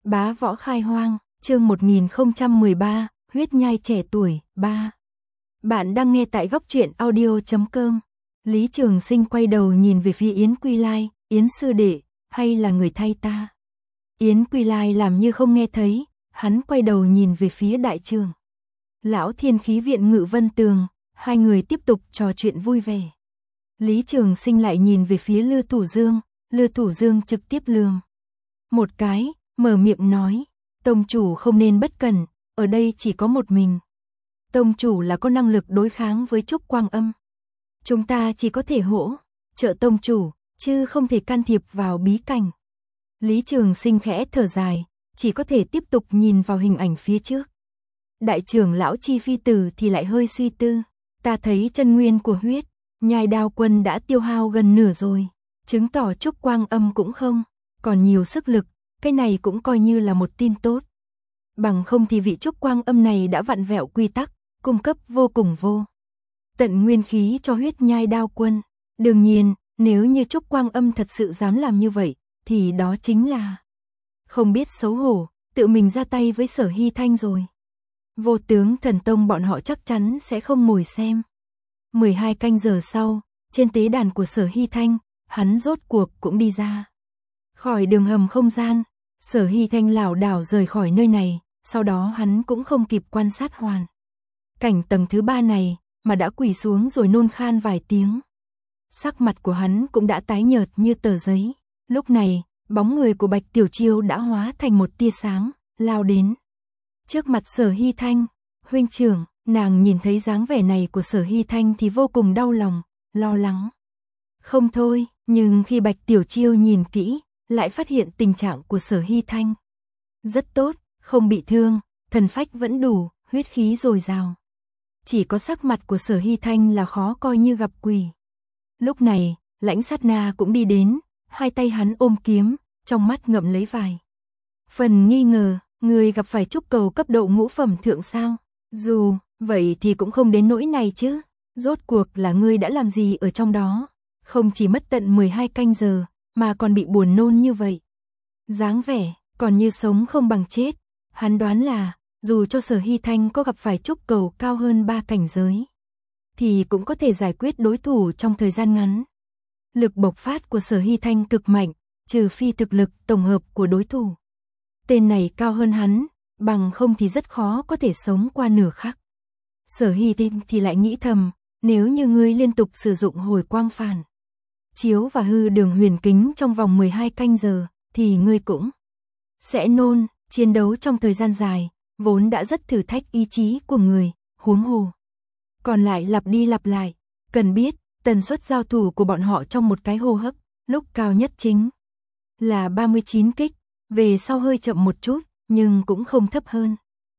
Bá võ khai hoang, chương 1013, huyết nhai trẻ tuổi, 3. Bạn đang nghe tại góc truyện audio.com. Lý Trường Sinh quay đầu nhìn về phía Yến Quy Lai, Yến sư đệ, hay là người thay ta? Yến Quy Lai làm như không nghe thấy, hắn quay đầu nhìn về phía đại trường. Lão Thiên Khí viện Ngự Vân Tường, hai người tiếp tục trò chuyện vui vẻ. Lý Trường Sinh lại nhìn về phía Lư Thủ Dương trực tiếp lườm một cái, mở miệng nói, tông chủ không nên bất cẩn, ở đây chỉ có một mình. Tông chủ là có năng lực đối kháng với Trúc Quang Âm. Chúng ta chỉ có thể hỗ trợ tông chủ, chứ không thể can thiệp vào bí cảnh. Lý Trường Sinh khẽ thở dài, chỉ có thể tiếp tục nhìn vào hình ảnh phía trước. Đại trưởng lão Chi Phi Tử thì lại hơi suy tư, ta thấy chân nguyên của huyết nhai đao quân đã tiêu hao gần nửa rồi, chứng tỏ Trúc Quang Âm cũng không còn nhiều sức lực, cái này cũng coi như là một tin tốt. Bằng không thì vị Trúc Quang Âm này đã vặn vẹo quy tắc, cung cấp vô cùng vô tận nguyên khí cho huyết nhai đao quân. Đương nhiên, nếu như Trúc Quang Âm thật sự dám làm như vậy, thì đó chính là không biết xấu hổ, tự mình ra tay với Sở Hy Thanh rồi. Vô tướng thần tông bọn họ chắc chắn sẽ không ngồi xem. 12 canh giờ sau, trên tế đàn của Sở Hy Thanh, hắn rốt cuộc cũng đi ra khỏi đường hầm không gian. Sở Hy Thanh lảo đảo rời khỏi nơi này, sau đó hắn cũng không kịp quan sát hoàn cảnh tầng thứ 3 này, mà đã quỳ xuống rồi nôn khan vài tiếng. Sắc mặt của hắn cũng đã tái nhợt như tờ giấy. Lúc này, bóng người của Bạch Tiểu Chiêu đã hóa thành một tia sáng, lao đến trước mặt Sở Hy Thanh. Huynh trưởng, nàng nhìn thấy dáng vẻ này của Sở Hy Thanh thì vô cùng đau lòng, lo lắng không thôi, nhưng khi Bạch Tiểu Chiêu nhìn kỹ, lại phát hiện tình trạng của Sở Hy Thanh rất tốt, không bị thương, thần phách vẫn đủ, huyết khí dồi dào. Chỉ có sắc mặt của Sở Hy Thanh là khó coi như gặp quỷ. Lúc này, Lãnh Sát Na cũng đi đến, hai tay hắn ôm kiếm, trong mắt ngậm lấy vài phần nghi ngờ, người gặp phải trúc cầu cấp độ ngũ phẩm thượng sao? Dù vậy thì cũng không đến nỗi này chứ. Rốt cuộc là ngươi đã làm gì ở trong đó? Không chỉ mất tận 12 canh giờ, mà còn bị buồn nôn như vậy. Dáng vẻ, còn như sống không bằng chết. Hắn đoán là, dù cho Sở Hy Thanh có gặp phải trúc cầu cao hơn 3 cảnh giới, thì cũng có thể giải quyết đối thủ trong thời gian ngắn. Lực bộc phát của Sở Hy Thanh cực mạnh, trừ phi thực lực tổng hợp của đối thủ tên này cao hơn hắn, bằng không thì rất khó có thể sống qua nửa khắc. Sở Hy Thanh thì lại nghĩ thầm, nếu như ngươi liên tục sử dụng hồi quang phản chiếu và hư đường huyền kính trong vòng 12 canh giờ, thì ngươi cũng sẽ nôn. Chiến đấu trong thời gian dài, vốn đã rất thử thách ý chí của người, huống hồ còn lại lặp đi lặp lại. Cần biết, tần suất giao thủ của bọn họ trong một cái hô hấp, lúc cao nhất chính là 39 kích, về sau hơi chậm một chút, nhưng cũng không thấp hơn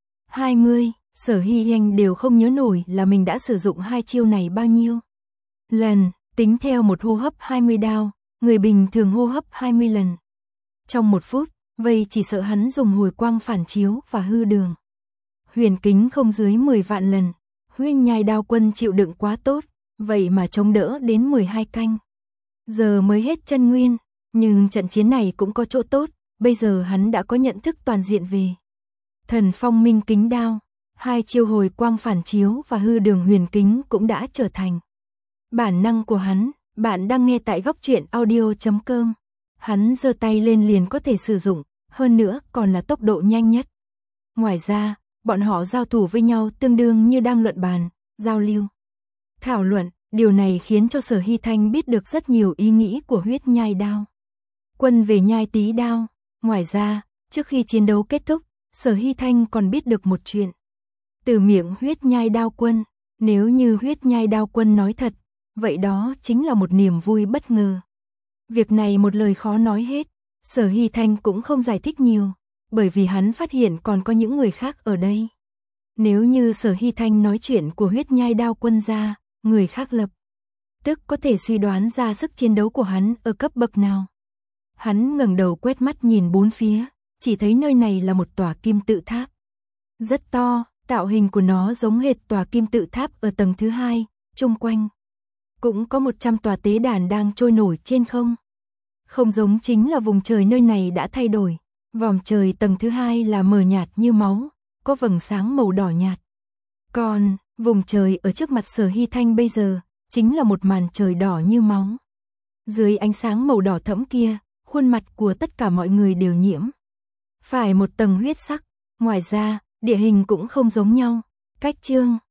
20. Sở Hy Thanh đều không nhớ nổi là mình đã sử dụng hai chiêu này bao nhiêu lần, tính theo một hô hấp 20 đao, người bình thường hô hấp 20 lần. Trong một phút, vậy chỉ sợ hắn dùng hồi quang phản chiếu và hư đường huyền kính không dưới 10 vạn lần. Huyết nhai đao quân chịu đựng quá tốt, vậy mà chống đỡ đến 12 canh giờ mới hết chân nguyên. Nhưng trận chiến này cũng có chỗ tốt, bây giờ hắn đã có nhận thức toàn diện về Thần Phong Minh Kính Đao. Hai chiêu hồi quang phản chiếu và hư đường huyền kính cũng đã trở thành bản năng của hắn. Bạn đang nghe tại góc truyện audio.com. Hắn giơ tay lên liền có thể sử dụng, hơn nữa còn là tốc độ nhanh nhất. Ngoài ra, bọn họ giao thủ với nhau tương đương như đang luận bàn, giao lưu, thảo luận. Điều này khiến cho Sở Hy Thanh biết được rất nhiều ý nghĩ của huyết nhai đao quân về nhai tí đao. Ngoài ra, trước khi chiến đấu kết thúc, Sở Hy Thanh còn biết được một chuyện từ miệng huyết nhai đao quân. Nếu như huyết nhai đao quân nói thật, vậy đó chính là một niềm vui bất ngờ. Việc này một lời khó nói hết. Sở Hy Thanh cũng không giải thích nhiều, bởi vì hắn phát hiện còn có những người khác ở đây. Nếu như Sở Hy Thanh nói chuyện của huyết nhai đao quân ra, người khác lập tức có thể suy đoán ra sức chiến đấu của hắn ở cấp bậc nào. Hắn ngẩng đầu quét mắt nhìn bốn phía, chỉ thấy nơi này là một tòa kim tự tháp rất to, tạo hình của nó giống hệt tòa kim tự tháp ở tầng thứ 2, chung quanh cũng có 100 tòa tế đàn đang trôi nổi trên không. Không giống chính là vùng trời nơi này đã thay đổi, Vòm trời tầng thứ hai là mờ nhạt như máu, có vầng sáng màu đỏ nhạt. Còn, vùng trời ở trước mặt Sở Hy Thanh bây giờ, chính là một màn trời đỏ như máu. Dưới ánh sáng màu đỏ thẫm kia, khuôn mặt của tất cả mọi người đều nhiễm phải một tầng huyết sắc. Ngoài ra, địa hình cũng không giống nhau. Cách chương